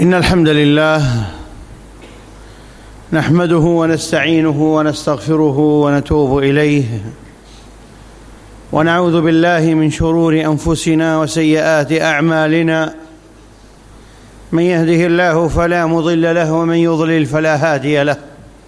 إن الحمد لله نحمده ونستعينه ونستغفره ونتوب إليه، ونعوذ بالله من شرور أنفسنا وسيئات أعمالنا. من يهده الله فلا مضل له، ومن يضلل فلا هادي له.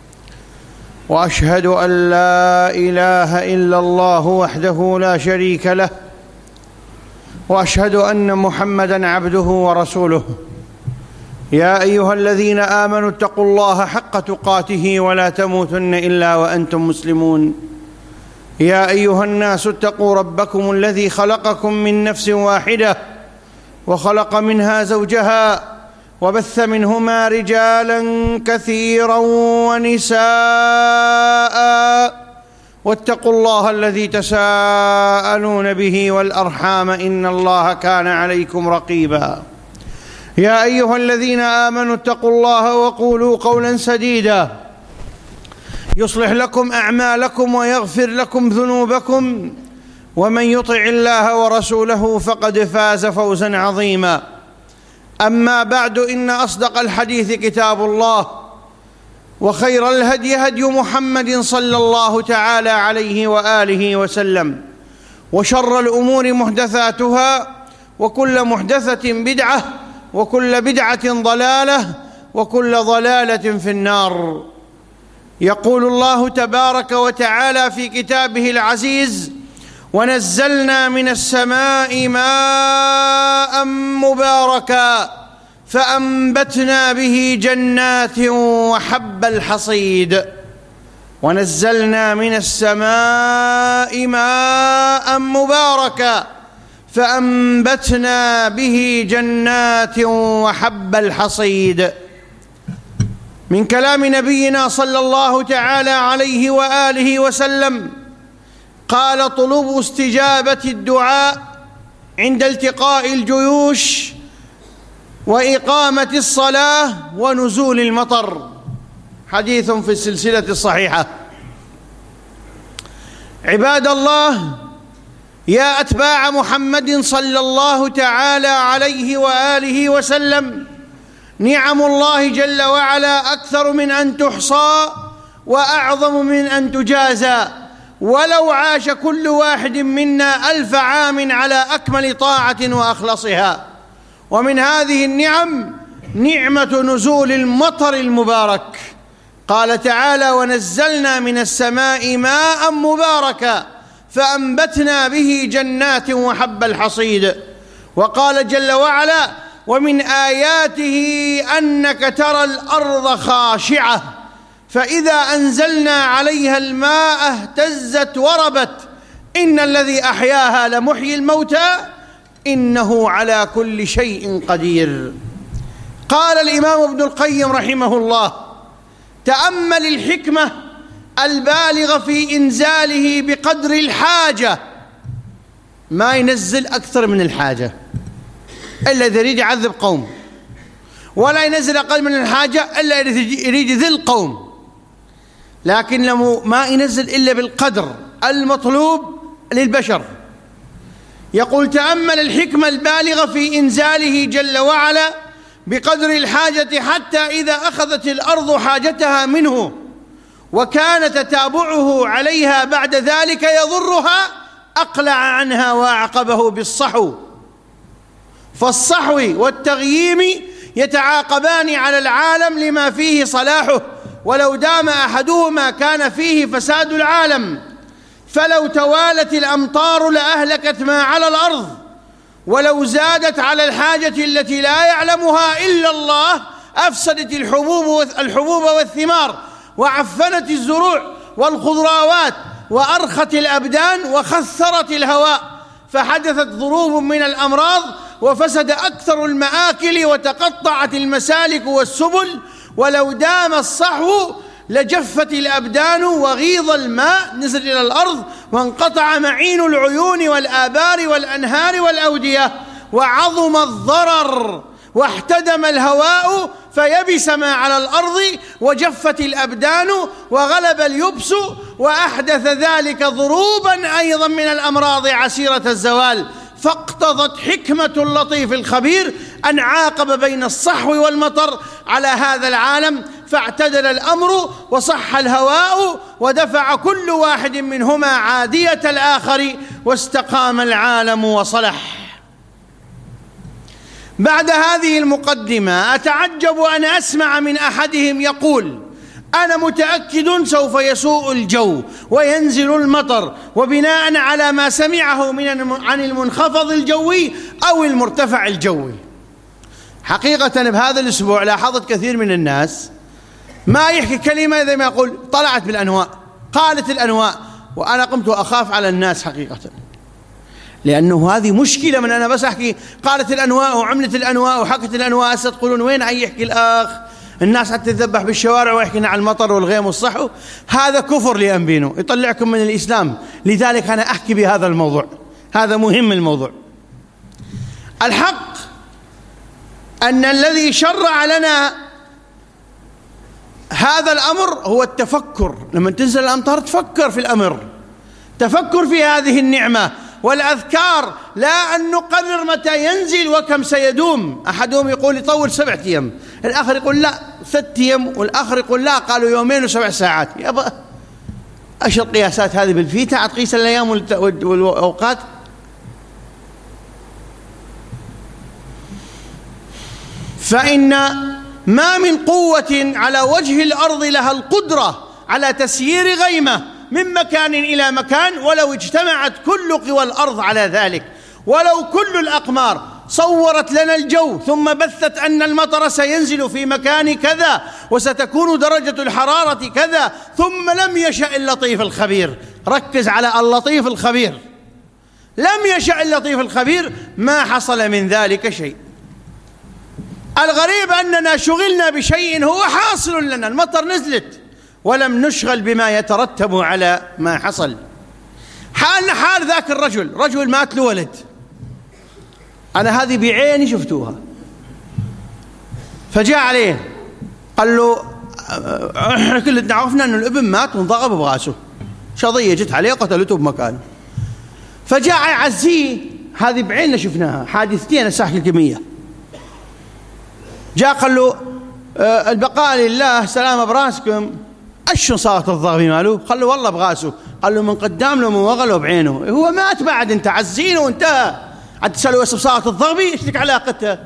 وأشهد أن لا إله إلا الله وحده لا شريك له، وأشهد أن محمدًا عبده ورسوله. يا أيها الذين آمنوا اتقوا الله حق تقاته ولا تموتن إلا وأنتم مسلمون. يا أيها الناس اتقوا ربكم الذي خلقكم من نفس واحدة، وخلق منها زوجها، وبث منهما رجالا كثيرا ونساء. واتقوا الله الذي تساءلون به والأرحام، إن الله كان عليكم رقيبا. يا أيها الذين آمنوا اتقوا الله وقولوا قولا سديدا يصلح لكم أعمالكم ويغفر لكم ذنوبكم، ومن يطع الله ورسوله فقد فاز فوزا عظيما. أما بعد، إن أصدق الحديث كتاب الله، وخير الهدي هدي محمد صلى الله تعالى عليه وآله وسلم، وشر الأمور محدثاتها، وكل محدثة بدعة، وكل بدعة ضلالة، وكل ضلالة في النار. يقول الله تبارك وتعالى في كتابه العزيز: ونزلنا من السماء ماء مباركا فأنبتنا به جنات وحب الحصيد. ونزلنا من السماء ماء مباركا فأنبتنا به جنات وحب الحصيد. من كلام نبينا صلى الله تعالى عليه وآله وسلم قال: طلب استجابة الدعاء عند التقاء الجيوش، وإقامة الصلاة، ونزول المطر. حديث في السلسلة الصحيحة. عباد الله، يا أتباع محمد صلى الله تعالى عليه وآله وسلم، نعم الله جل وعلا أكثر من أن تحصى وأعظم من أن تجازى، ولو عاش كل واحد منا 1000 عام على أكمل طاعة وأخلصها. ومن هذه النعم نعمة نزول المطر المبارك. قال تعالى: ونزلنا من السماء ماء مباركا فأنبتنا به جنات وحب الحصيد. وقال جل وعلا: ومن آياته أنك ترى الأرض خاشعة فإذا أنزلنا عليها الماء اهتزت وربت إن الذي أحياها لمحيي الموتى إنه على كل شيء قدير. قال الإمام ابن القيم رحمه الله: تأمل الحكمة البالغة في إنزاله بقدر الحاجة، ما ينزل أكثر من الحاجة إلا إذا يريد يعذب قوم، ولا ينزل أقل من الحاجة إلا إذا يريد يذل قوم، لكن ما ينزل إلا بالقدر المطلوب للبشر. يقول: تأمل الحكمة البالغة في إنزاله جل وعلا بقدر الحاجة، حتى إذا أخذت الأرض حاجتها منه وكان تتابعه عليها بعد ذلك يضرها، أقلع عنها وأعقبه بالصحو. فالصحو والتغييم يتعاقبان على العالم لما فيه صلاحه، ولو دام أحدهما كان فيه فساد العالم. فلو توالت الأمطار لأهلكت ما على الأرض، ولو زادت على الحاجة التي لا يعلمها إلا الله أفسدت الحبوب والثمار، وعفنت الزروع والخضروات، وأرخت الأبدان، وخثرت الهواء، فحدثت ضروب من الأمراض، وفسد أكثر المآكل، وتقطعت المسالك والسبل. ولو دام الصحو لجفت الأبدان، وغيض الماء نزل إلى الأرض، وانقطع معين العيون والآبار والأنهار والأودية، وعظم الضرر، واحتدم الهواء فيبس ما على الأرض، وجفت الأبدان، وغلب اليبس، وأحدث ذلك ضروبا أيضا من الأمراض عسيرة الزوال. فاقتضت حكمة اللطيف الخبير أن عاقب بين الصحو والمطر على هذا العالم، فاعتدل الأمر وصح الهواء ودفع كل واحد منهما عادية الآخر واستقام العالم وصلح. بعد هذه المقدمة أتعجب أن أسمع من أحدهم يقول: أنا متأكد سوف يسوء الجو وينزل المطر، وبناء على ما سمعه عن المنخفض الجوي أو المرتفع الجوي. حقيقة بهذا الأسبوع لاحظت كثير من الناس ما يحكي كلمة زي ما يقول طلعت بالأنواء، قالت الأنواء، وأنا قمت أخاف على الناس حقيقة، لأنه هذه مشكلة من أنا بس أحكي قالت الأنواء وعملت الأنواء وحكت الأنواء، هسه تقولون وين يحكي الأخ؟ الناس حتى تذبح بالشوارع ويحكينا عن المطر والغيم والصحو. هذا كفر لأنبينه، يطلعكم من الإسلام. لذلك أنا أحكي بهذا الموضوع، هذا مهم الموضوع. الحق أن الذي شرع لنا هذا الأمر هو التفكر. لما تنزل الأمطار تفكر في الأمر، تفكر في هذه النعمة والأذكار، لا أن نقرر متى ينزل وكم سيدوم. أحدهم يقول يطول 7 أيام، الآخر يقول لا 3 أيام، والآخر يقول لا قالوا 2 و7 ساعات. يابا أيش القياسات هذه بالفيتا؟ تقيس الأيام والأوقات. فإن ما من قوة على وجه الأرض لها القدرة على تسيير غيمة من مكان إلى مكان ولو اجتمعت كل قوى الأرض على ذلك، ولو كل الأقمار صورت لنا الجو ثم بثت أن المطر سينزل في مكان كذا وستكون درجة الحرارة كذا، ثم لم يشأ اللطيف الخبير. ركز على اللطيف الخبير، لم يشأ اللطيف الخبير ما حصل من ذلك شيء. الغريب أننا شغلنا بشيء هو حاصل لنا، المطر نزلت ولم نشغل بما يترتب على ما حصل. حالنا حال ذاك الرجل، رجل مات له ولد، أنا هذه بعيني شفتوها. فجاء عليه قال له احنا كلنا عرفنا أن الابن مات وانضرب براسه، شظية جت عليه قتلته بمكانه. فجاء يعزيه، هذه بعيننا شفناها، حادثتين الساحة الكمية. جاء قال له البقاء لله، سلامة براسكم، أشو صارت الضربة ماله؟ قال له والله براسه. قال له من قدام له من ورا له بعينه، هو مات بعد، انت عزينه وانتهى، عاد تسأله وين صارت الضربة؟ ايش لك علاقتها؟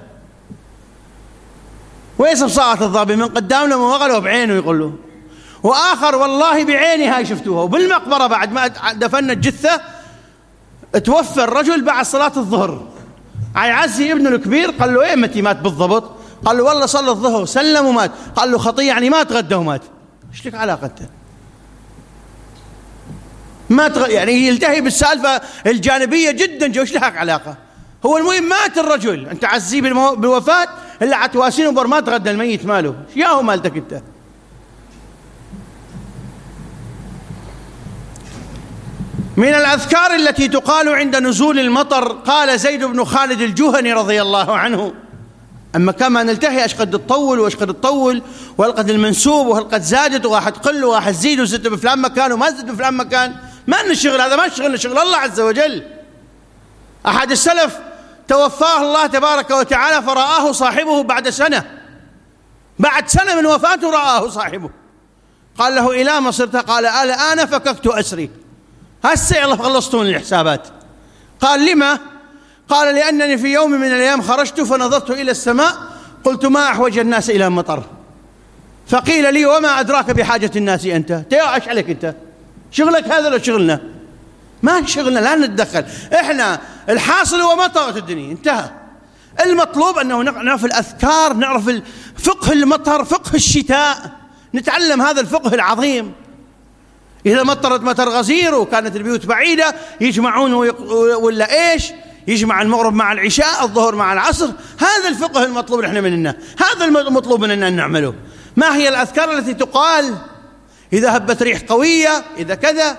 وين صارت الضربة؟ من قدام له من ورا له بعينه يقول له. وآخر والله بعيني هاي شفتوها، وبالمقبرة بعد ما دفنا الجثة توفى الرجل بعد صلاة الظهر، عزي ابنه الكبير. قال له ايه متى مات بالضبط؟ قال له والله صلى الظهر سلم ومات. قال له خطية يعني ما تغدى ومات؟ ايش لك علاقته؟ يعني يلتهي بالسالفة الجانبية جدا، ايش لك علاقة؟ هو المهم مات الرجل، انت عزيه بالوفاة الا عتواسين وبر ما تغدى الميت ماله، يا هو مالتك انت. من الأذكار التي تقال عند نزول المطر، قال زيد بن خالد الجهني رضي الله عنه: أما كما نلتهي أش قد تطول وأش قد تطول، وهلقد المنسوب وهلقد زادت وواحد تقل وواحد تزيد وزدت بفلان مكان وما زدت بفلان مكان، ما نشغل هذا، ما شغلنا، شغل الله عز وجل. أحد السلف توفاه الله تبارك وتعالى فرآه صاحبه بعد سنة، بعد سنة من وفاته رآه صاحبه، قال له إلى ما صرت؟ قال الآن فككت أسري، هسه يلا خلصتون الحسابات. قال لما؟ قال لأنني في يوم من الأيام خرجت فنظرت إلى السماء قلت ما أحوج الناس إلى مطر، فقيل لي وما أدراك بحاجة الناس أنت؟ ايش عليك أنت؟ شغلك هذا لو شغلنا؟ ما شغلنا، لا نتدخل، إحنا الحاصل هو مطرة الدنيا، انتهى. المطلوب أنه نعرف الأذكار، نعرف فقه المطر، فقه الشتاء، نتعلم هذا الفقه العظيم. إذا مطرت مطر غزير وكانت البيوت بعيدة يجمعون ولا إيش؟ يجمع المغرب مع العشاء، الظهر مع العصر، هذا الفقه المطلوب نحن مننا، هذا المطلوب مننا أن نعمله. ما هي الأذكار التي تقال إذا هبت ريح قوية، إذا كذا؟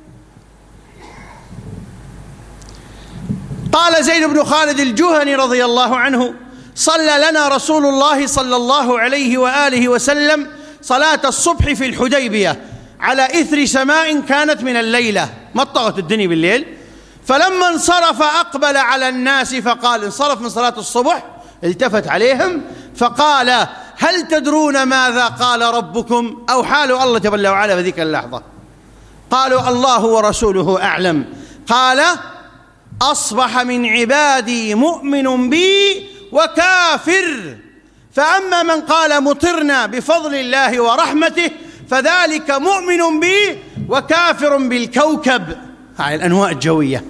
قال زيد بن خالد الجهني رضي الله عنه: صلى لنا رسول الله صلى الله عليه وآله وسلم صلاة الصبح في الحديبية على إثر سماء كانت من الليلة، مطرت الدنيا بالليل، فلما انصرف أقبل على الناس فقال، انصرف من صلاة الصبح التفت عليهم فقال: هل تدرون ماذا قال ربكم؟ أو حالوا الله جل وعلا في ذيك اللحظة. قالوا: الله ورسوله أعلم. قال: أصبح من عبادي مؤمن بي وكافر، فأما من قال مطرنا بفضل الله ورحمته فذلك مؤمن بي وكافر بالكوكب. هاي الأنواع الجوية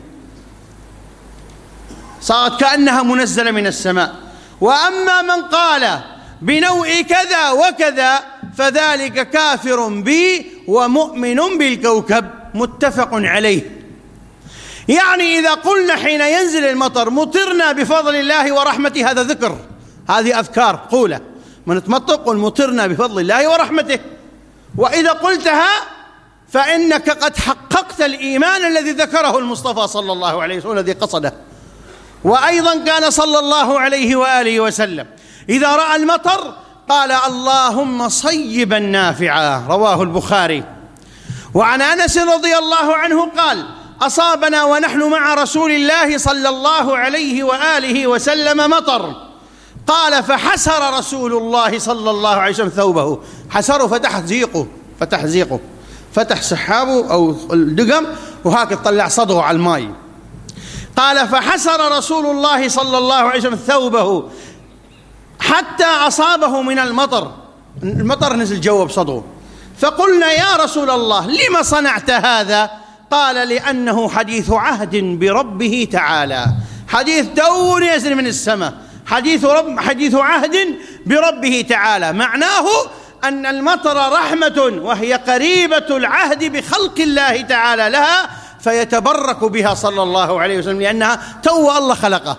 صارت كأنها منزلة من السماء. وأما من قال بنوع كذا وكذا فذلك كافر بي ومؤمن بالكوكب. متفق عليه. يعني إذا قلنا حين ينزل المطر مطرنا بفضل الله ورحمته، هذا ذكر، هذه أذكار قولة من تمطر، قل مطرنا بفضل الله ورحمته. وإذا قلتها فإنك قد حققت الإيمان الذي ذكره المصطفى صلى الله عليه وسلم الذي قصده. وأيضا كان صلى الله عليه وآله وسلم إذا رأى المطر قال: اللهم صيبا نافعا، رواه البخاري. وعن أنس رضي الله عنه قال: أصابنا ونحن مع رسول الله صلى الله عليه وآله وسلم مطر. قال: فحسر رسول الله صلى الله عليه وسلم ثوبه. حسره فتح زيقه، فتح سحابه أو الدقم وهكذا طلع صدره على الماء. قال: فحسر رسول الله صلى الله عليه وسلم ثوبه حتى أصابه من المطر نزل جوه بصدره. فقلنا: يا رسول الله لما صنعت هذا؟ قال: لأنه حديث عهد بربه تعالى، حديث دور ينزل من السماء، حديث عهد بربه تعالى. معناه أن المطر رحمة وهي قريبة العهد بخلق الله تعالى لها، فيتبرك بها صلى الله عليه وسلم لأنها الله خلقه.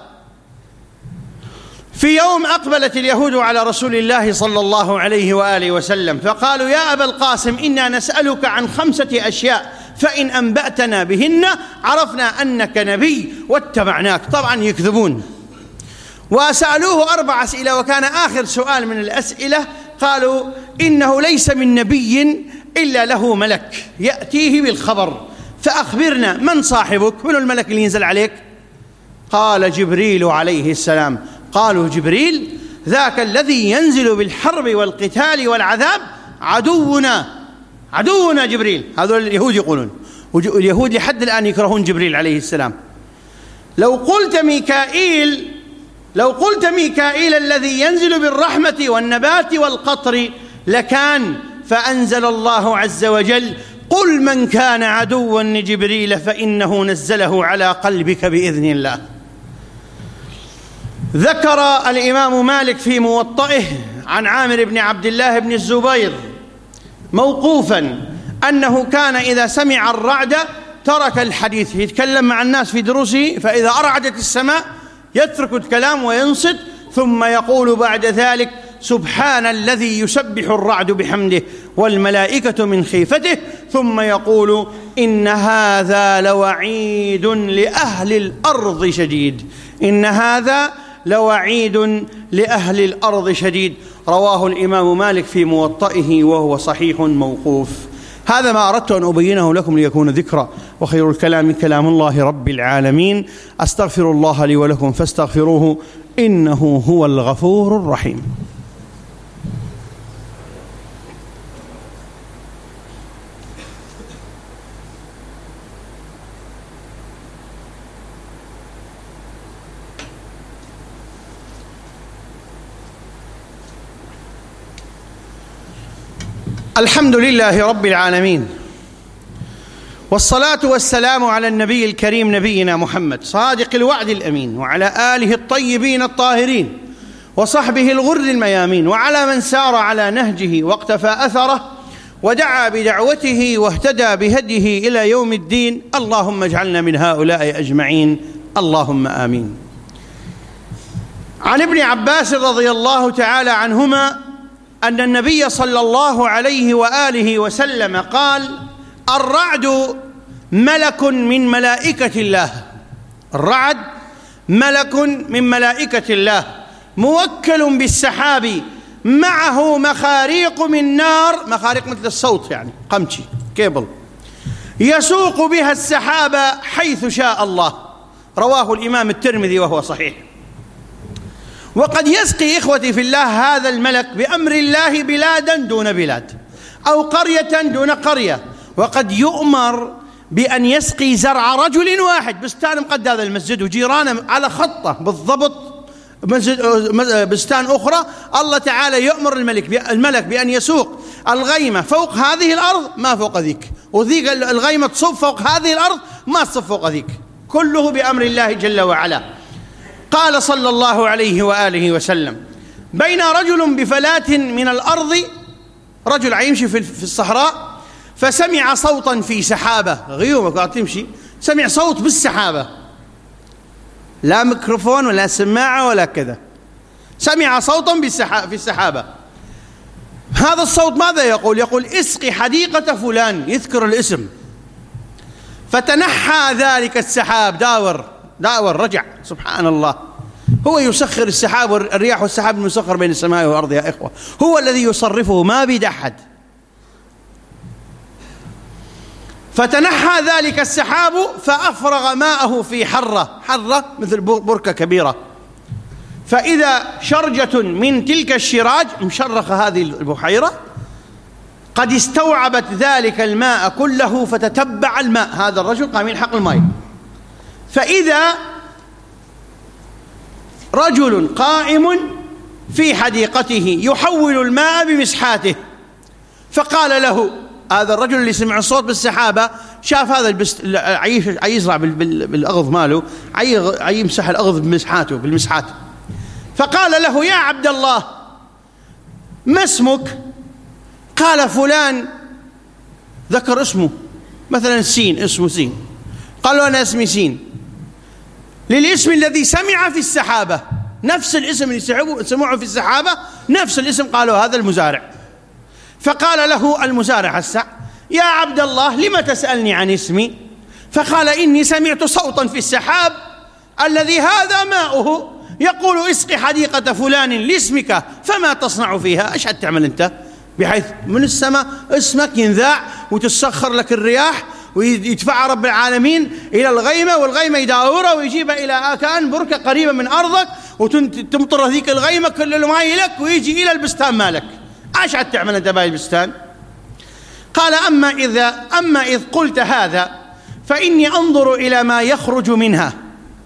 في يوم أقبلت اليهود على رسول الله صلى الله عليه وآله وسلم فقالوا: يا أبا القاسم إنا نسألك عن 5 أشياء فإن أنبأتنا بهن عرفنا أنك نبي واتبعناك. طبعا يكذبون. وسألوه 4 أسئلة، وكان آخر سؤال من الأسئلة قالوا: إنه ليس من نبي إلا له ملك يأتيه بالخبر، فأخبرنا من صاحبك؟ من الملك اللي ينزل عليك؟ قال: جبريل عليه السلام. قالوا: جبريل ذاك الذي ينزل بالحرب والقتال والعذاب عدونا جبريل. هذول اليهود يقولون، واليهود لحد الآن يكرهون جبريل عليه السلام. لو قلت ميكائيل الذي ينزل بالرحمة والنبات والقطر لكان. فأنزل الله عز وجل: قل من كان عدوا لجبريل فإنه نزله على قلبك بإذن الله. ذكر الإمام مالك في موطئه عن عامر بن عبد الله بن الزبير موقوفا أنه كان إذا سمع الرعد ترك الحديث، يتكلم مع الناس في دروسه، فإذا أرعدت السماء يترك الكلام وينصت، ثم يقول بعد ذلك: سبحان الذي يسبح الرعد بحمده والملائكة من خيفته، ثم يقول: إن هذا لوعيد لأهل الأرض شديد، إن هذا لوعيد لأهل الأرض شديد. رواه الإمام مالك في موطئه وهو صحيح موقوف. هذا ما أردت أن أبينه لكم ليكون ذكرى، وخير الكلام كلام الله رب العالمين. أستغفر الله لي ولكم فاستغفروه إنه هو الغفور الرحيم. الحمد لله رب العالمين، والصلاة والسلام على النبي الكريم نبينا محمد صادق الوعد الأمين، وعلى آله الطيبين الطاهرين، وصحبه الغر الميامين، وعلى من سار على نهجه واقتفى أثره ودعا بدعوته واهتدى بهديه إلى يوم الدين. اللهم اجعلنا من هؤلاء أجمعين، اللهم آمين. عن ابن عباس رضي الله تعالى عنهما أن النبي صلى الله عليه وآله وسلم قال: الرعد ملك من ملائكة الله، الرعد ملك من ملائكة الله موكل بالسحاب، معه مخاريق من نار، مخاريق مثل الصوت يعني قمشي كيبل، يسوق بها السحاب حيث شاء الله. رواه الإمام الترمذي وهو صحيح. وقد يسقي إخوتي في الله هذا الملك بأمر الله بلادا دون بلاد، أو قرية دون قرية. وقد يؤمر بأن يسقي زرع رجل واحد، بستان مقد هذا المسجد وجيرانه على خطه بالضبط بستان أخرى، الله تعالى يؤمر الملك بأن يسوق الغيمة فوق هذه الأرض ما فوق ذيك، وذيك الغيمة تصب فوق هذه الأرض ما تصب فوق ذيك، كله بأمر الله جل وعلا. قال صلى الله عليه وآله وسلم: بين رجل بفلاة من الأرض، رجل يمشي في الصحراء فسمع صوتا في سحابة، غيومة قاعد تمشي، سمع صوت بالسحابة، لا ميكروفون ولا سماعة ولا كذا، سمع صوتا في السحابة. هذا الصوت ماذا يقول؟ يقول: اسقي حديقة فلان، يذكر الاسم. فتنحى ذلك السحاب، داور رجع. سبحان الله، هو يسخر السحاب والرياح والسحاب المسخر بين السماء والأرض يا إخوة، هو الذي يصرفه، ما بيد أحد. فتنحى ذلك السحاب فأفرغ ماءه في حرة مثل بركة كبيرة، فإذا شرجة من تلك الشراج مشرخة هذه البحيرة قد استوعبت ذلك الماء كله، فتتبع الماء، هذا الرجل قام يلحق الماء، فإذا رجل قائم في حديقته يحول الماء بمسحاته، فقال له هذا الرجل اللي سمع الصوت بالسحابة، شاف هذا يزرع بالأغض ماله، يمسح الأغض بالمسحات، فقال له: يا عبد الله ما اسمك؟ قال: فلان، ذكر اسمه مثلا سين، اسمه سين. قال له: أنا اسمي سين، للاسم الذي سمع في السحابة، نفس الاسم اللي سمعه في السحابة نفس الاسم، قالوا هذا المزارع. فقال له المزارع هسه: يا عبد الله لم تسألني عن اسمي؟ فقال: إني سمعت صوتا في السحاب الذي هذا ماؤه يقول: اسقي حديقة فلان لاسمك، فما تصنع فيها؟ ايش تعمل انت؟ بحيث من السماء اسمك ينذاع وتسخر لك الرياح ويدفع رب العالمين إلى الغيمة، والغيمة يداورها ويجيبها إلى كأن بركة قريبة من أرضك، وتمطر هذيك الغيمة كل الماء لك ويجي إلى البستان مالك. ايش تعمل انت باقي البستان؟ قال: أما إذ قلت هذا فإني أنظر إلى ما يخرج منها،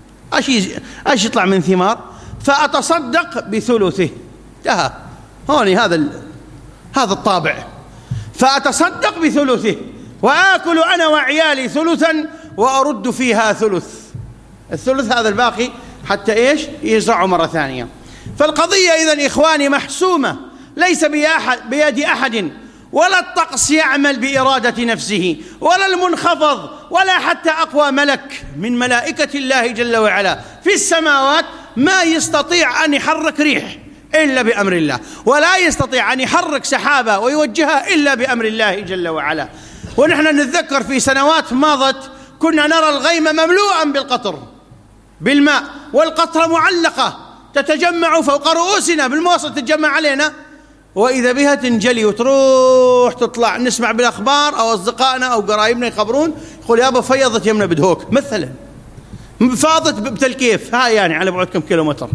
ايش يطلع من ثمار، فأتصدق بثلثه. هوني هذا الطابع، فأتصدق بثلثه وآكل أنا وعيالي ثلثا وأرد فيها الثلث هذا الباقي حتى إيش يزرعوا مرة ثانية. فالقضية إذن إخواني محسومة، ليس بيد أحد، ولا الطقس يعمل بإرادة نفسه، ولا المنخفض، ولا حتى أقوى ملك من ملائكة الله جل وعلا في السماوات ما يستطيع أن يحرك ريح إلا بأمر الله، ولا يستطيع أن يحرك سحابة ويوجهها إلا بأمر الله جل وعلا. ونحن نتذكر في سنوات ماضت كنا نرى الغيم مملوءا بالقطر، بالماء، والقطرة معلقة تتجمع فوق رؤوسنا بالمواصل، تتجمع علينا، وإذا بها تنجلي وتروح تطلع. نسمع بالأخبار أو أصدقائنا أو قرايبنا يخبرون، يقول: يابا فيضت يمنا بدهوك مثلا، فاضت بتلكيف، هاي يعني على بعد كم كيلومتر،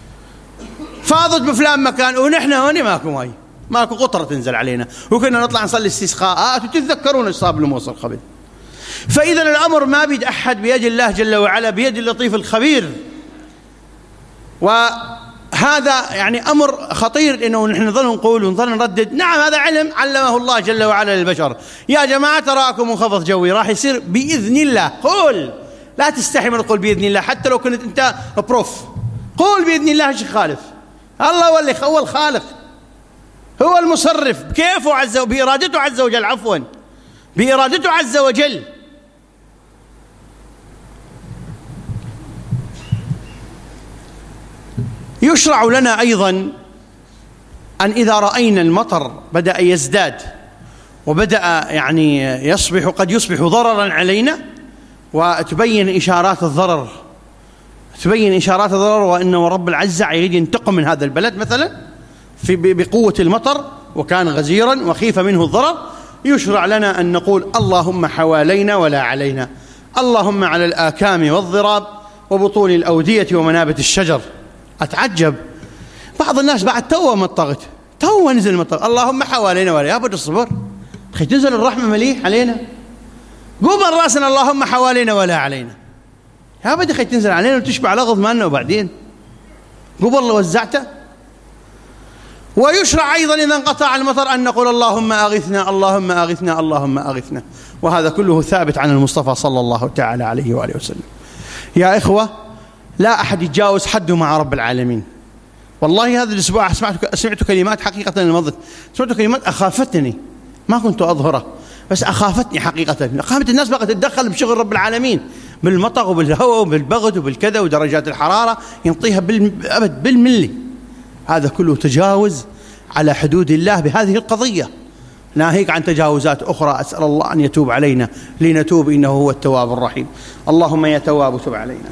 فاضت بفلان مكان، ونحن هوني ماكو قطرة تنزل علينا، وكنا نطلع نصلي استسقاءات، وتتذكرون ايش صار بالموصل قبل. فإذا الأمر ما بيد أحد، بيد الله جل وعلا، بيد اللطيف الخبير. وهذا يعني أمر خطير، إنه نحن نظل نقول ونظل نردد. نعم هذا علم علمه الله جل وعلا للبشر. يا جماعة تراكم منخفض جوي راح يصير بإذن الله، قول، لا تستحي من تقول بإذن الله، حتى لو كنت أنت بروف، قول بإذن الله، ايش يخالف؟ الله هو الخالق، هو المصرف بكيفه عز وجل، بإرادته عز وجل، عفوا بإرادته عز وجل. يشرع لنا أيضا أن إذا رأينا المطر بدأ يزداد وبدأ يعني قد يصبح ضررا علينا، وتبين إشارات الضرر، وأنه رب العزة يريد ينتقم من هذا البلد مثلا بقوة المطر، وكان غزيرا وخيف منه الضرر، يشرع لنا أن نقول: اللهم حوالينا ولا علينا، اللهم على الآكام والضراب وبطون الأودية ومنابت الشجر. أتعجب بعض الناس بعد توه مطغت، توه نزل مطغ، اللهم حوالينا ولا يابد الصبر، خي تنزل الرحمة مليح علينا، قوم راسنا اللهم حوالينا ولا علينا، يابد خي تنزل علينا وتشبع لغض مالنا، وبعدين قبل الله وزعته. ويشرع أيضا إذا انقطع المطر أن نقول اللهم أغثنا اللهم أغثنا اللهم أغثنا، وهذا كله ثابت عن المصطفى صلى الله تعالى عليه وآله وسلم. يا إخوة، لا أحد يتجاوز حده مع رب العالمين. والله هذا الأسبوع سمعت كلمات حقيقة المضت، سمعت كلمات أخافتني، ما كنت أظهرها بس أخافتني حقيقة. قامت الناس بقت تتدخل بشغل رب العالمين، بالمطر وبالهواء وبالبغد وبالكذا ودرجات الحرارة ينطيها بالأبد بالملي. هذا كله تجاوز على حدود الله بهذه القضية، ناهيك عن تجاوزات أخرى. أسأل الله أن يتوب علينا لنتوب، إنه هو التواب الرحيم. اللهم يا تواب تب علينا،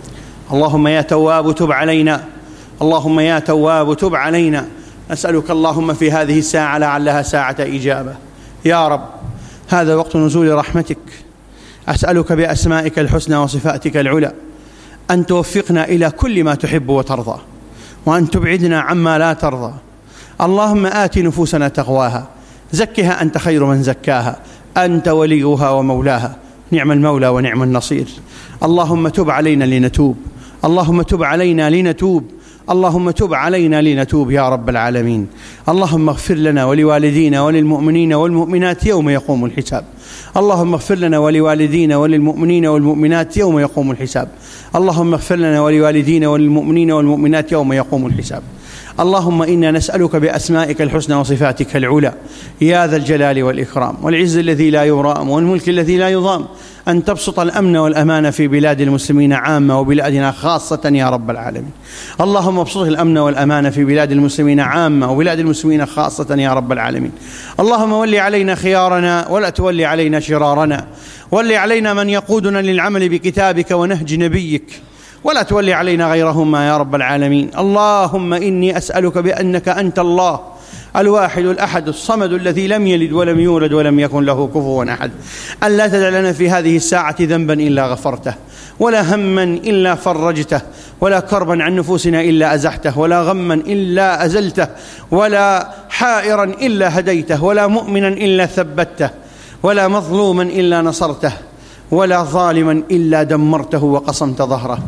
اللهم يا تواب تب علينا، اللهم يا تواب تب علينا. نسألك اللهم في هذه الساعة لعلها ساعة إجابة يا رب، هذا وقت نزول رحمتك. أسألك بأسمائك الحسنى وصفاتك العلى أن توفقنا إلى كل ما تحب وترضى، وأن تبعدنا عما لا ترضى. اللهم آت نفوسنا تقواها، زكها أنت خير من زكاها، أنت وليها ومولاها، نعم المولى ونعم النصير. اللهم تب علينا لنتوب، اللهم تب علينا لنتوب، اللهم تب علينا لنتوب يا رب العالمين. اللهم اغفر لنا ولوالدينا وللمؤمنين والمؤمنات يوم يقوم الحساب. اللهم اغفر لنا ولوالدينا وللمؤمنين والمؤمنات يوم يقوم الحساب. اللهم اغفر لنا ولوالدينا وللمؤمنين والمؤمنات يوم يقوم الحساب. اللهم إنا نسألك بأسمائك الحسنى وصفاتك العلى يا ذا الجلال والإكرام والعز الذي لا يرام والملك الذي لا يضام، أن تبسط الأمن والأمان في بلاد المسلمين عامة وبلادنا خاصة يا رب العالمين. اللهم ابسط الأمن والأمان في بلاد المسلمين عامة وبلاد المسلمين خاصة يا رب العالمين. اللهم ولي علينا خيارنا ولا تولي علينا شرارنا، ولي علينا من يقودنا للعمل بكتابك ونهج نبيك، ولا تولي علينا غيرهما يا رب العالمين. اللهم إني أسألك بأنك أنت الله الواحد الأحد الصمد الذي لم يلد ولم يولد ولم يكن له كفوا أحد، أن لا تدع لنا في هذه الساعة ذنبا إلا غفرته، ولا هما إلا فرجته، ولا كربا عن نفوسنا إلا أزحته، ولا غما إلا أزلته، ولا حائرا إلا هديته، ولا مؤمنا إلا ثبته، ولا مظلوما إلا نصرته، ولا ظالما إلا دمرته وقصمت ظهره.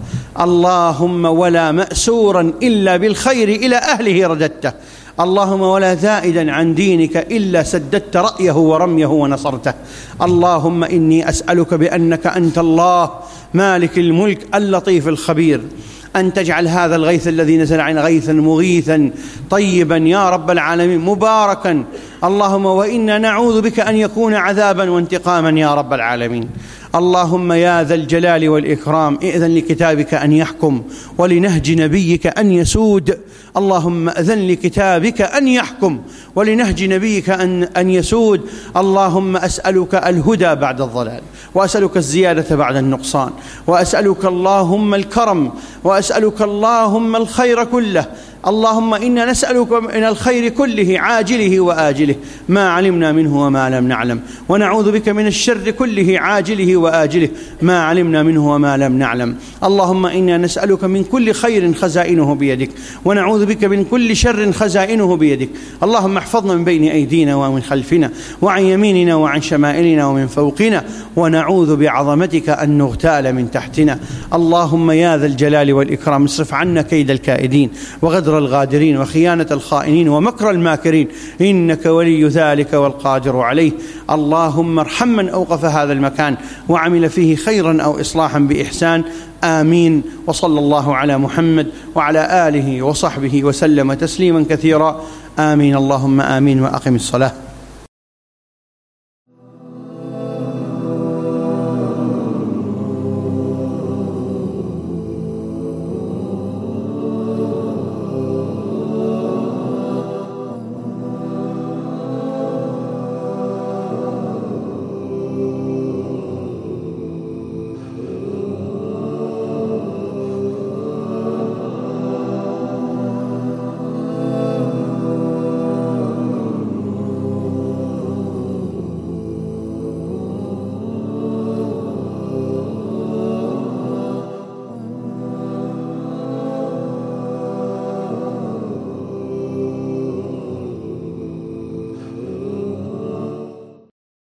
اللهم ولا مأسورا إلا بالخير إلى أهله رددته. اللهم ولا زائدا عن دينك إلا سددت رأيه ورميه ونصرته. اللهم إني أسألك بأنك أنت الله مالك الملك اللطيف الخبير أن تجعل هذا الغيث الذي نزل عن غيثا مغيثا طيبا يا رب العالمين مباركا. اللهم وإنا نعوذ بك أن يكون عذابا وانتقاما يا رب العالمين. اللهم يا ذا الجلال والإكرام إذن لكتابك أن يحكم ولنهج نبيك أن يسود. اللهم أذن لكتابك أن يحكم ولنهج نبيك أن يسود. اللهم أسألك الهدى بعد الضلال، وأسألك الزيادة بعد النقصان، وأسألك اللهم الكرم، وأسألك اللهم الخير كله. اللهم إنا نسألك من الخير كله عاجله وآجله ما علمنا منه وما لم نعلم، ونعوذ بك من الشر كله عاجله وآجله ما علمنا منه وما لم نعلم. اللهم إنا نسألك من كل خير خزائنه بيدك، ونعوذ بك من كل شر خزائنه بيدك. اللهم احفظنا من بين أيدينا ومن خلفنا وعن يميننا وعن شمائلنا ومن فوقنا، ونعوذ بعظمتك أن نغتال من تحتنا. اللهم يا ذا الجلال والإكرام اصرف عنا كيد الكائدين وغدر الغادرين وخيانة الخائنين ومكر الماكرين، إنك ولي ذلك والقادر عليه. اللهم ارحم من أوقف هذا المكان وعمل فيه خيرا أو إصلاحا بإحسان. آمين. وصلى الله على محمد وعلى آله وصحبه وسلم تسليما كثيرا. آمين. اللهم آمين. وأقم الصلاة.